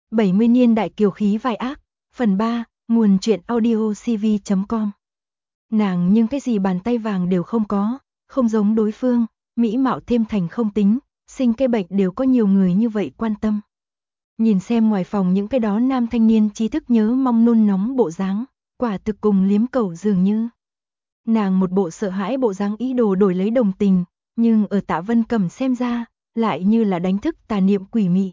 70 niên đại kiều khí vai ác, phần 3, nguồn truyện audio cv.com. Nàng nhưng cái gì bàn tay vàng đều không có, không giống đối phương, mỹ mạo thêm thành không tính, sinh cái bệnh đều có nhiều người như vậy quan tâm. Nhìn xem ngoài phòng những cái đó nam thanh niên trí thức nhớ mong nôn nóng bộ dáng, quả thực cùng liếm cầu dường như. Nàng một bộ sợ hãi bộ dáng ý đồ đổi lấy đồng tình, nhưng ở Tạ Vân Cẩm xem ra, lại như là đánh thức tà niệm quỷ mị.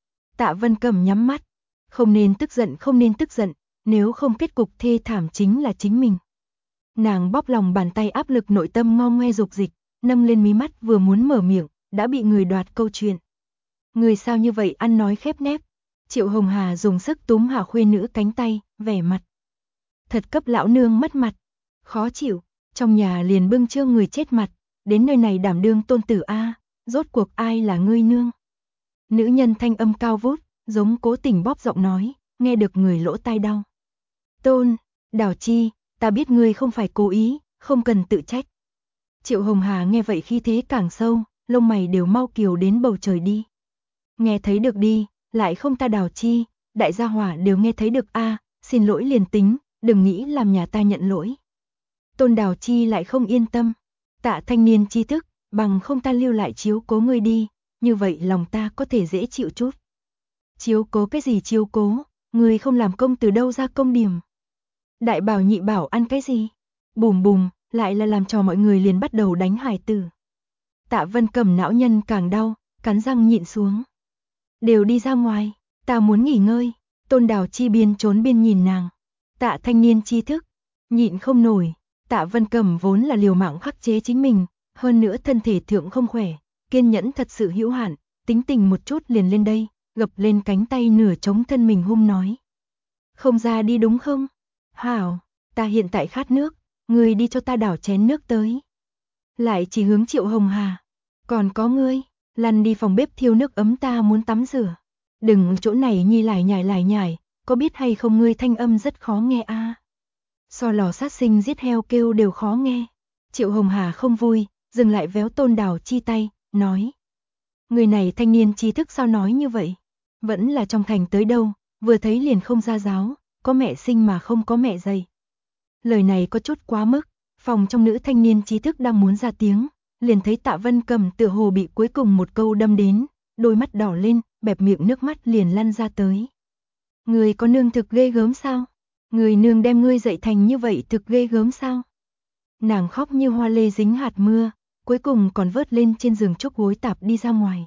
Tạ Vân Cẩm nhắm mắt, không nên tức giận, nếu không kết cục thê thảm chính là chính mình. Nàng bóp lòng bàn tay áp lực nội tâm ngo ngoe dục dịch, nâng lên mí mắt vừa muốn mở miệng, đã bị người đoạt câu chuyện. Người sao như vậy ăn nói khép nép, Triệu Hồng Hà dùng sức túm Hà khuê nữ cánh tay, vẻ mặt. Thật cấp lão nương mất mặt, khó chịu, trong nhà liền bưng trương người chết mặt, đến nơi này đảm đương tôn tử a, rốt cuộc ai là ngươi nương. Nữ nhân thanh âm cao vút, giống cố tình bóp giọng nói, nghe được người lỗ tai đau. Tôn, Đào Chi, ta biết ngươi không phải cố ý, không cần tự trách. Triệu Hồng Hà nghe vậy khi thế càng sâu, lông mày đều mau kiều đến bầu trời đi. Nghe thấy được đi, lại không ta Đào Chi, đại gia hỏa đều nghe thấy được a, xin lỗi liền tính, đừng nghĩ làm nhà ta nhận lỗi. Tôn Đào Chi lại không yên tâm, Tạ thanh niên tri thức, bằng không ta lưu lại chiếu cố ngươi đi, như vậy lòng ta có thể dễ chịu chút. Chiếu cố cái gì chiếu cố, ngươi không làm công từ đâu ra công điểm. Đại bảo nhị bảo ăn cái gì? Bùm bùm, lại là làm cho mọi người liền bắt đầu đánh hài tử. Tạ Vân Cẩm não nhân càng đau, cắn răng nhịn xuống. Đều đi ra ngoài, ta muốn nghỉ ngơi. Tôn Đào Chi biên trốn biên nhìn nàng. Tạ thanh niên tri thức, nhịn không nổi. Tạ Vân Cẩm vốn là liều mạng khắc chế chính mình, hơn nữa thân thể thượng không khỏe, kiên nhẫn thật sự hữu hạn, tính tình một chút liền lên đây, gập lên cánh tay nửa chống thân mình hung nói. Không ra đi đúng không? Hảo, ta hiện tại khát nước, ngươi đi cho ta đảo chén nước tới. Lại chỉ hướng Triệu Hồng Hà. Còn có ngươi, lăn đi phòng bếp thiêu nước ấm ta muốn tắm rửa. Đừng chỗ này nhi lải nhải, có biết hay không ngươi thanh âm rất khó nghe a. So lò sát sinh giết heo kêu đều khó nghe. Triệu Hồng Hà không vui, dừng lại véo Tôn Đào Chi tay, nói. Người này thanh niên trí thức sao nói như vậy? Vẫn là trong thành tới đâu, vừa thấy liền không ra giáo, có mẹ sinh mà không có mẹ dạy. Lời này có chút quá mức, phòng trong nữ thanh niên trí thức đang muốn ra tiếng, liền thấy Tạ Vân Cẩm tựa hồ bị cuối cùng một câu đâm đến, đôi mắt đỏ lên, bẹp miệng nước mắt liền lăn ra tới. Người có nương thực ghê gớm sao? Người nương đem ngươi dạy thành như vậy thực ghê gớm sao? Nàng khóc như hoa lê dính hạt mưa, cuối cùng còn vớt lên trên giường trúc gối tạp đi ra ngoài.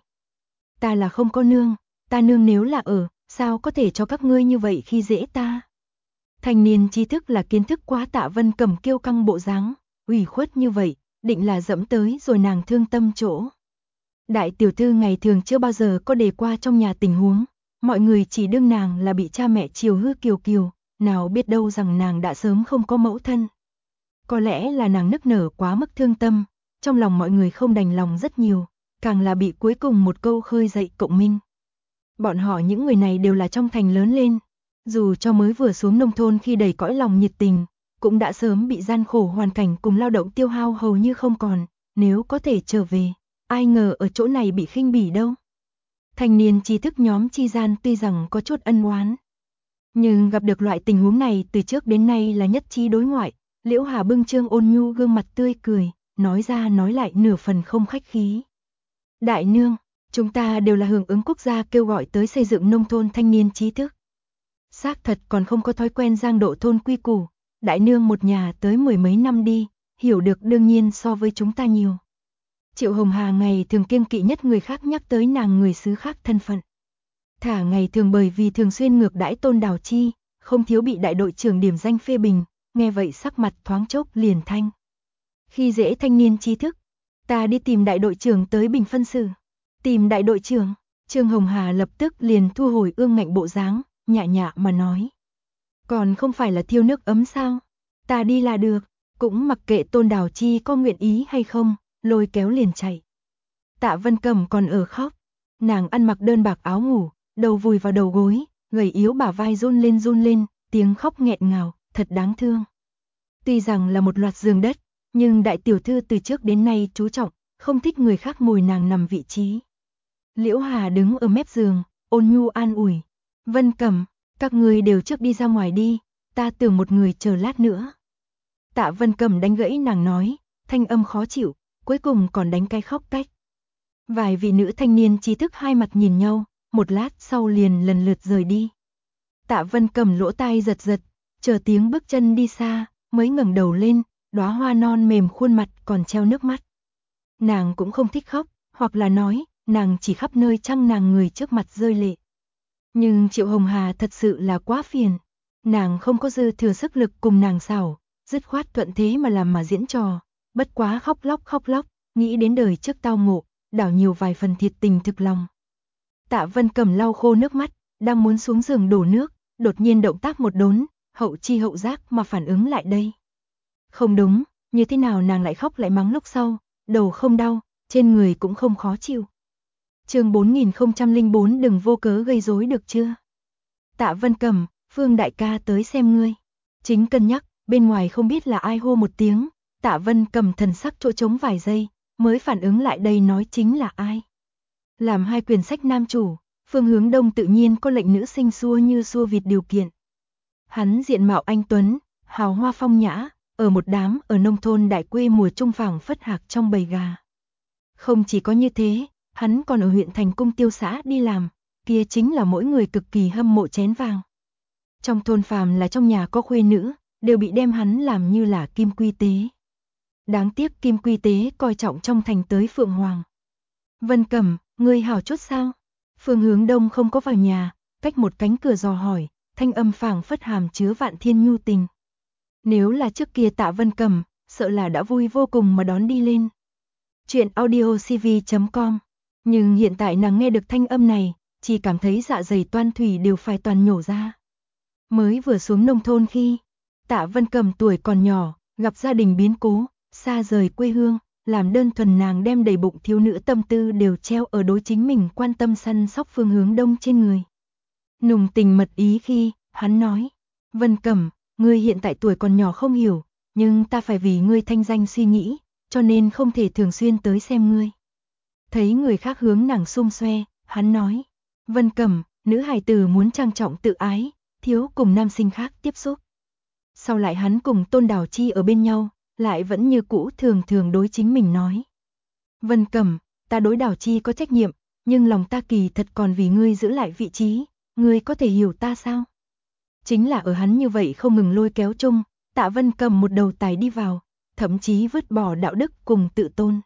Ta là không có nương, ta nương nếu là ở, sao có thể cho các ngươi như vậy khi dễ ta? Thanh niên trí thức là kiến thức quá Tạ Vân Cẩm kiêu căng bộ dáng, ủy khuất như vậy, định là dẫm tới rồi nàng thương tâm chỗ. Đại tiểu thư ngày thường chưa bao giờ có đề qua trong nhà tình huống, mọi người chỉ đương nàng là bị cha mẹ chiều hư kiều, nào biết đâu rằng nàng đã sớm không có mẫu thân. Có lẽ là nàng nức nở quá mức thương tâm, trong lòng mọi người không đành lòng rất nhiều, càng là bị cuối cùng một câu khơi dậy cộng minh. Bọn họ những người này đều là trong thành lớn lên, dù cho mới vừa xuống nông thôn khi đầy cõi lòng nhiệt tình, cũng đã sớm bị gian khổ hoàn cảnh cùng lao động tiêu hao hầu như không còn, nếu có thể trở về, ai ngờ ở chỗ này bị khinh bỉ đâu. Thanh niên trí thức nhóm chi gian tuy rằng có chút ân oán, nhưng gặp được loại tình huống này từ trước đến nay là nhất trí đối ngoại. Liễu Hà bưng trương ôn nhu gương mặt tươi cười, nói ra nói lại nửa phần không khách khí. Đại nương, chúng ta đều là hưởng ứng quốc gia kêu gọi tới xây dựng nông thôn thanh niên trí thức. Xác thật còn không có thói quen giang độ thôn quy củ, đại nương một nhà tới 10 mấy năm đi, hiểu được đương nhiên so với chúng ta nhiều. Triệu Hồng Hà ngày thường kiêng kỵ nhất người khác nhắc tới nàng người xứ khác thân phận. Thả ngày thường bởi vì thường xuyên ngược đãi Tôn Đào Chi, không thiếu bị đại đội trưởng điểm danh phê bình. Nghe vậy sắc mặt thoáng chốc liền thanh. Khi dễ thanh niên trí thức, ta đi tìm đại đội trưởng tới bình phân xử. Tìm đại đội trưởng, Trương Hồng Hà lập tức liền thu hồi ương ngạnh bộ dáng, nhạ mà nói. Còn không phải là thiêu nước ấm sao? Ta đi là được, cũng mặc kệ Tôn Đào Chi có nguyện ý hay không, lôi kéo liền chạy. Tạ Vân Cẩm còn ở khóc, nàng ăn mặc đơn bạc áo ngủ, đầu vùi vào đầu gối, gầy yếu bả vai run lên, tiếng khóc nghẹn ngào, thật đáng thương. Tuy rằng là một loạt giường đất, nhưng đại tiểu thư từ trước đến nay chú trọng, không thích người khác ngồi nàng nằm vị trí. Liễu Hà đứng ở mép giường, ôn nhu an ủi. Vân Cẩm, các ngươi đều trước đi ra ngoài đi, ta tưởng một người chờ lát nữa. Tạ Vân Cẩm đánh gãy nàng nói, thanh âm khó chịu, cuối cùng còn đánh cái khóc cách. Vài vị nữ thanh niên trí thức hai mặt nhìn nhau, một lát sau liền lần lượt rời đi. Tạ Vân Cẩm lỗ tai giật giật, chờ tiếng bước chân đi xa, mới ngẩng đầu lên, đóa hoa non mềm khuôn mặt còn treo nước mắt. Nàng cũng không thích khóc, hoặc là nói, nàng chỉ khắp nơi chăng nàng người trước mặt rơi lệ. Nhưng Triệu Hồng Hà thật sự là quá phiền, nàng không có dư thừa sức lực cùng nàng xảo, dứt khoát thuận thế mà làm mà diễn trò, bất quá khóc lóc, nghĩ đến đời trước tao ngộ, đảo nhiều vài phần thiệt tình thực lòng. Tạ Vân Cẩm lau khô nước mắt, đang muốn xuống giường đổ nước, đột nhiên động tác một đốn, hậu chi hậu giác mà phản ứng lại đây. Không đúng, như thế nào nàng lại khóc lại mắng lúc sau, đầu không đau, trên người cũng không khó chịu. Chương 4004 đừng vô cớ gây rối được chưa? Tạ Vân Cẩm, Phương đại ca tới xem ngươi. Chính cân nhắc, bên ngoài không biết là ai hô một tiếng, Tạ Vân Cẩm thần sắc chỗ trống vài giây, mới phản ứng lại đây nói chính là ai. Làm hai quyển sách nam chủ, Phương Hướng Đông tự nhiên có lệnh nữ sinh xua như xua vịt điều kiện. Hắn diện mạo anh tuấn, hào hoa phong nhã, ở một đám ở nông thôn đại quê mùa trung phảng phất hạc trong bầy gà. Không chỉ có như thế, hắn còn ở huyện thành cung tiêu xã đi làm, kia chính là mỗi người cực kỳ hâm mộ chén vàng. Trong thôn phàm là trong nhà có khuê nữ, đều bị đem hắn làm như là kim quy tế. Đáng tiếc kim quy tế coi trọng trong thành tới Phượng Hoàng. Vân Cẩm, ngươi hảo chút sao? Phương Hướng Đông không có vào nhà, cách một cánh cửa dò hỏi, thanh âm phảng phất hàm chứa vạn thiên nhu tình. Nếu là trước kia Tạ Vân Cẩm, sợ là đã vui vô cùng mà đón đi lên. Chuyện audiocv.com. Nhưng hiện tại nàng nghe được thanh âm này, chỉ cảm thấy dạ dày toan thủy đều phải toàn nhổ ra. Mới vừa xuống nông thôn khi, Tạ Vân Cẩm tuổi còn nhỏ, gặp gia đình biến cố, xa rời quê hương, làm đơn thuần nàng đem đầy bụng thiếu nữ tâm tư đều treo ở đối chính mình quan tâm săn sóc Phương Hướng Đông trên người. Nùng tình mật ý khi, hắn nói, Vân Cẩm, ngươi hiện tại tuổi còn nhỏ không hiểu, nhưng ta phải vì ngươi thanh danh suy nghĩ, cho nên không thể thường xuyên tới xem ngươi. Thấy người khác hướng nàng xung xoe, hắn nói, Vân Cẩm, nữ hài tử muốn trang trọng tự ái, thiếu cùng nam sinh khác tiếp xúc. Sau lại hắn cùng Tôn Đào Chi ở bên nhau, lại vẫn như cũ thường thường đối chính mình nói. Vân Cẩm, ta đối Đào Chi có trách nhiệm, nhưng lòng ta kỳ thật còn vì ngươi giữ lại vị trí, ngươi có thể hiểu ta sao? Chính là ở hắn như vậy không ngừng lôi kéo chung, Tạ Vân Cẩm một đầu tài đi vào, thậm chí vứt bỏ đạo đức cùng tự tôn.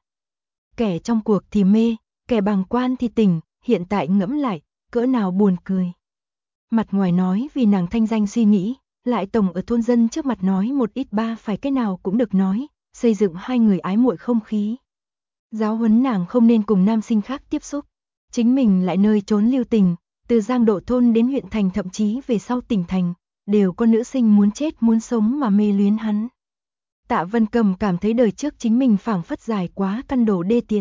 Kẻ trong cuộc thì mê, kẻ bàng quan thì tỉnh, hiện tại ngẫm lại, cỡ nào buồn cười. Mặt ngoài nói vì nàng thanh danh suy nghĩ, lại tổng ở thôn dân trước mặt nói một ít ba phải cái nào cũng được nói, xây dựng hai người ái muội không khí. Giáo huấn nàng không nên cùng nam sinh khác tiếp xúc, chính mình lại nơi trốn lưu tình, từ Giang Độ thôn đến huyện thành thậm chí về sau tỉnh thành, đều có nữ sinh muốn chết muốn sống mà mê luyến hắn. Tạ Vân Cẩm cảm thấy đời trước chính mình phảng phất dài quá căn đồ đê tiện.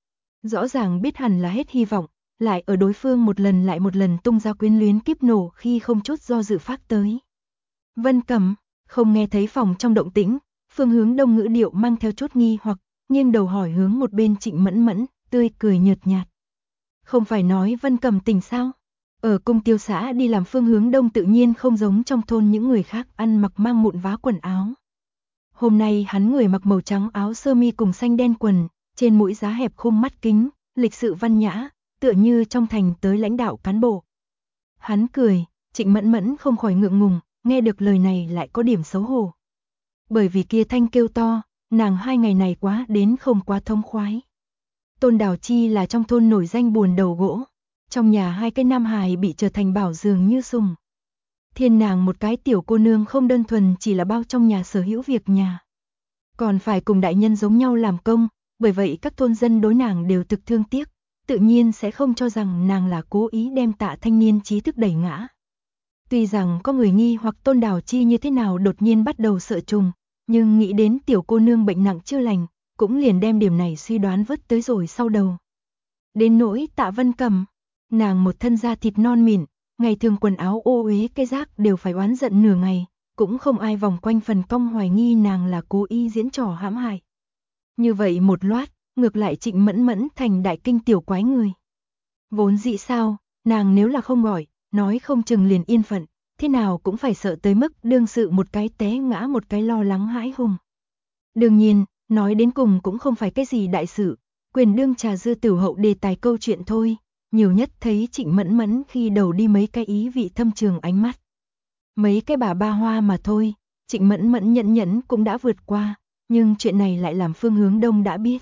Rõ ràng biết hẳn là hết hy vọng, lại ở đối phương một lần lại một lần tung ra quyến luyến kiếp nổ khi không chút do dự phát tới. Vân Cẩm, không nghe thấy phòng trong động tĩnh, Phương Hướng Đông ngữ điệu mang theo chút nghi hoặc, nghiêng đầu hỏi hướng một bên Trịnh Mẫn Mẫn, tươi cười nhợt nhạt. Không phải nói Vân Cẩm tỉnh sao? Ở cung tiêu xã đi làm Phương Hướng Đông tự nhiên không giống trong thôn những người khác ăn mặc mang mụn vá quần áo. Hôm nay hắn người mặc màu trắng áo sơ mi cùng xanh đen quần, trên mũi giá hẹp khung mắt kính, lịch sự văn nhã, tựa như trong thành tới lãnh đạo cán bộ. Hắn cười, Trịnh Mẫn Mẫn không khỏi ngượng ngùng, nghe được lời này lại có điểm xấu hổ. Bởi vì kia thanh kêu to, nàng hai ngày này quá đến không quá thông khoái. Tôn Đào Chi là trong thôn nổi danh buồn đầu gỗ, trong nhà hai cái nam hài bị trở thành bảo dường như sùng. Thiên nàng một cái tiểu cô nương không đơn thuần chỉ là bao trong nhà sở hữu việc nhà. Còn phải cùng đại nhân giống nhau làm công, bởi vậy các thôn dân đối nàng đều thực thương tiếc, tự nhiên sẽ không cho rằng nàng là cố ý đem Tạ thanh niên trí thức đẩy ngã. Tuy rằng có người nghi hoặc Tôn Đào Chi như thế nào đột nhiên bắt đầu sợ trùng, nhưng nghĩ đến tiểu cô nương bệnh nặng chưa lành, cũng liền đem điểm này suy đoán vứt tới rồi sau đầu. Đến nỗi Tạ Vân Cẩm, nàng một thân da thịt non mịn, ngày thường quần áo ô uế cái rác đều phải oán giận nửa ngày, cũng không ai vòng quanh phần cong hoài nghi nàng là cố ý diễn trò hãm hại. Như vậy một loát, ngược lại Trịnh Mẫn Mẫn thành đại kinh tiểu quái người. Vốn dĩ sao, nàng nếu là không gọi, nói không chừng liền yên phận, thế nào cũng phải sợ tới mức đương sự một cái té ngã một cái lo lắng hãi hùng. Đương nhiên, nói đến cùng cũng không phải cái gì đại sự, quyền đương trà dư tiểu hậu đề tài câu chuyện thôi, nhiều nhất thấy Trịnh Mẫn Mẫn khi đầu đi mấy cái ý vị thâm trường ánh mắt. Mấy cái bà ba hoa mà thôi, Trịnh Mẫn Mẫn nhẫn nhẫn cũng đã vượt qua, nhưng chuyện này lại làm Phương Hướng Đông đã biết.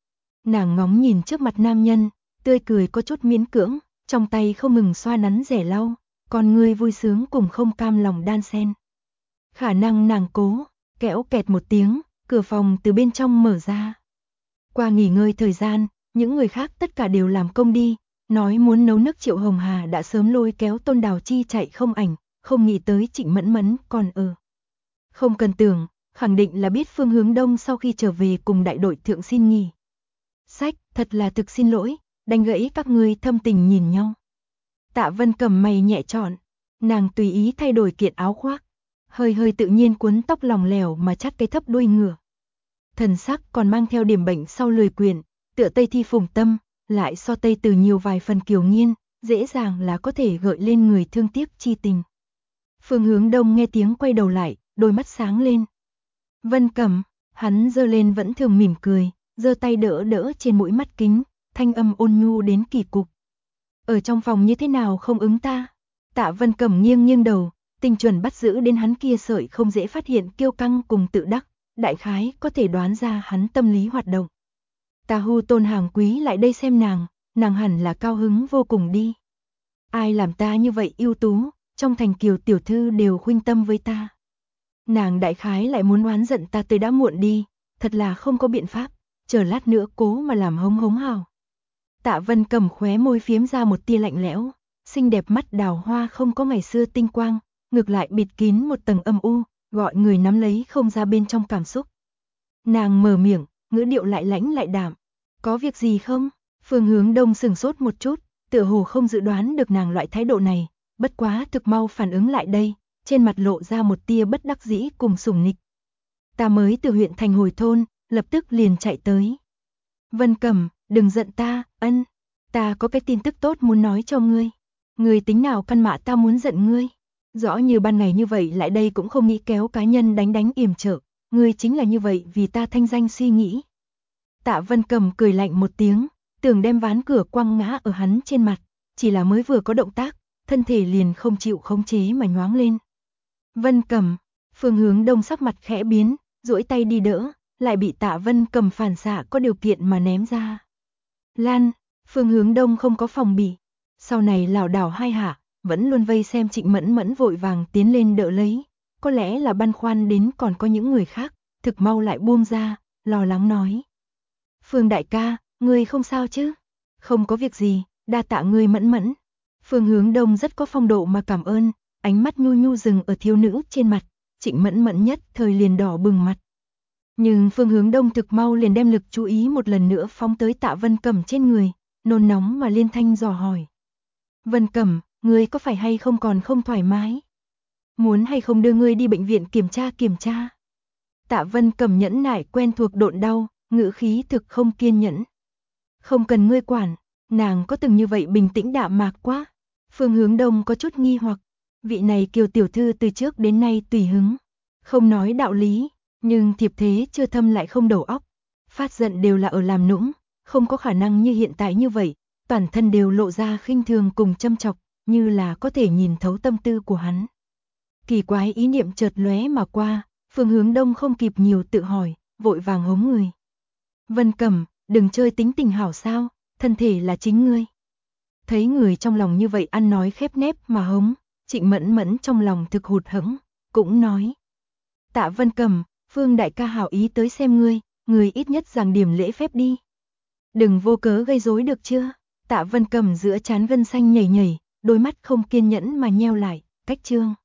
Nàng ngóng nhìn trước mặt nam nhân, tươi cười có chút miễn cưỡng, trong tay không ngừng xoa nắn rẻ lau, còn người vui sướng cùng không cam lòng đan xen. Khả năng nàng cố, kẽo kẹt một tiếng, cửa phòng từ bên trong mở ra. Qua nghỉ ngơi thời gian, những người khác tất cả đều làm công đi, nói muốn nấu nước Triệu Hồng Hà đã sớm lôi kéo Tôn Đào Chi chạy không ảnh, không nghĩ tới Trịnh Mẫn Mẫn còn ở. Không cần tưởng, khẳng định là biết Phương Hướng Đông sau khi trở về cùng đại đội thượng xin nghỉ. Sách, thật là thực xin lỗi, đánh gãy các ngươi thâm tình nhìn nhau. Tạ Vân cầm mày nhẹ trọn, nàng tùy ý thay đổi kiện áo khoác, hơi hơi tự nhiên cuốn tóc lỏng lẻo mà chắt cái thấp đuôi ngựa. Thần sắc còn mang theo điểm bệnh sau lười quyền, tựa Tây Thi Phùng Tâm, lại so Tây Từ nhiều vài phần kiều nghiên, dễ dàng là có thể gợi lên người thương tiếc chi tình. Phương Hướng Đông nghe tiếng quay đầu lại, đôi mắt sáng lên. Vân Cẩm, hắn giơ lên vẫn thường mỉm cười, giơ tay đỡ đỡ trên mũi mắt kính, thanh âm ôn nhu đến kỳ cục. Ở trong phòng như thế nào không ứng ta? Tạ Vân Cẩm nghiêng nghiêng đầu, tinh chuẩn bắt giữ đến hắn kia sợi không dễ phát hiện kiêu căng cùng tự đắc, đại khái có thể đoán ra hắn tâm lý hoạt động. Ta hưu Tôn Hàng Quý lại đây xem nàng hẳn là cao hứng vô cùng đi. Ai làm ta như vậy ưu tú, trong thành kiều tiểu thư đều khuynh tâm với ta. Nàng đại khái lại muốn oán giận ta tới đã muộn đi, thật là không có biện pháp, chờ lát nữa cố mà làm hống hống hào. Tạ Vân cầm khóe môi phiếm ra một tia lạnh lẽo, xinh đẹp mắt đào hoa không có ngày xưa tinh quang, ngược lại bịt kín một tầng âm u, gọi người nắm lấy không ra bên trong cảm xúc. Nàng mở miệng, ngữ điệu lại lãnh lại đạm. Có việc gì không? Phương Hướng Đông sừng sốt một chút, tựa hồ không dự đoán được nàng loại thái độ này, bất quá thực mau phản ứng lại đây, trên mặt lộ ra một tia bất đắc dĩ cùng sủng nịch. Ta mới từ huyện thành hồi thôn, lập tức liền chạy tới. Vân Cẩm, đừng giận ta, ân, ta có cái tin tức tốt muốn nói cho ngươi. Ngươi tính nào căn mạ ta muốn giận ngươi. Rõ như ban ngày như vậy lại đây cũng không nghĩ kéo cá nhân đánh yểm trợ, ngươi chính là như vậy vì ta thanh danh suy nghĩ. Tạ Vân Cầm cười lạnh một tiếng, tưởng đem ván cửa quăng ngã ở hắn trên mặt, chỉ là mới vừa có động tác, thân thể liền không chịu khống chế mà nhoáng lên. Vân Cầm, Phương Hướng Đông sắc mặt khẽ biến, duỗi tay đi đỡ, lại bị Tạ Vân Cầm phản xạ có điều kiện mà ném ra. Lan, Phương Hướng Đông không có phòng bị, sau này lảo đảo hai hạ, vẫn luôn vây xem Trịnh Mẫn Mẫn vội vàng tiến lên đỡ lấy, có lẽ là băn khoăn đến còn có những người khác, thực mau lại buông ra, lo lắng nói. Phương đại ca, ngươi không sao chứ? Không có việc gì, đa tạ ngươi Mẫn Mẫn. Phương Hướng Đông rất có phong độ mà cảm ơn, ánh mắt nhu nhu dừng ở thiếu nữ trên mặt, Trịnh Mẫn Mẫn nhất thời liền đỏ bừng mặt. Nhưng Phương Hướng Đông thực mau liền đem lực chú ý một lần nữa phóng tới Tạ Vân Cẩm trên người, nôn nóng mà liên thanh dò hỏi. Vân Cẩm, ngươi có phải hay không còn không thoải mái? Muốn hay không đưa ngươi đi bệnh viện kiểm tra? Tạ Vân Cẩm nhẫn nại quen thuộc độn đau, ngữ khí thực không kiên nhẫn. Không cần ngươi quản, nàng có từng như vậy bình tĩnh đạm mạc quá. Phương Hướng Đông có chút nghi hoặc, vị này Kiều tiểu thư từ trước đến nay tùy hứng, không nói đạo lý, nhưng thiệp thế chưa thâm lại không đầu óc, phát giận đều là ở làm nũng, không có khả năng như hiện tại như vậy, toàn thân đều lộ ra khinh thường cùng châm chọc, như là có thể nhìn thấu tâm tư của hắn. Kỳ quái ý niệm chợt lóe mà qua, Phương Hướng Đông không kịp nhiều tự hỏi, vội vàng hống người. Vân Cẩm, đừng chơi tính tình hảo sao, thân thể là chính ngươi. Thấy người trong lòng như vậy ăn nói khép nép mà hống, Trịnh Mẫn Mẫn trong lòng thực hụt hẫng, cũng nói. Tạ Vân Cẩm, Phương đại ca hảo ý tới xem ngươi ít nhất giảng điểm lễ phép đi. Đừng vô cớ gây rối được chưa? Tạ Vân Cẩm giữa trán gân xanh nhảy nhảy, đôi mắt không kiên nhẫn mà nheo lại, cách trương.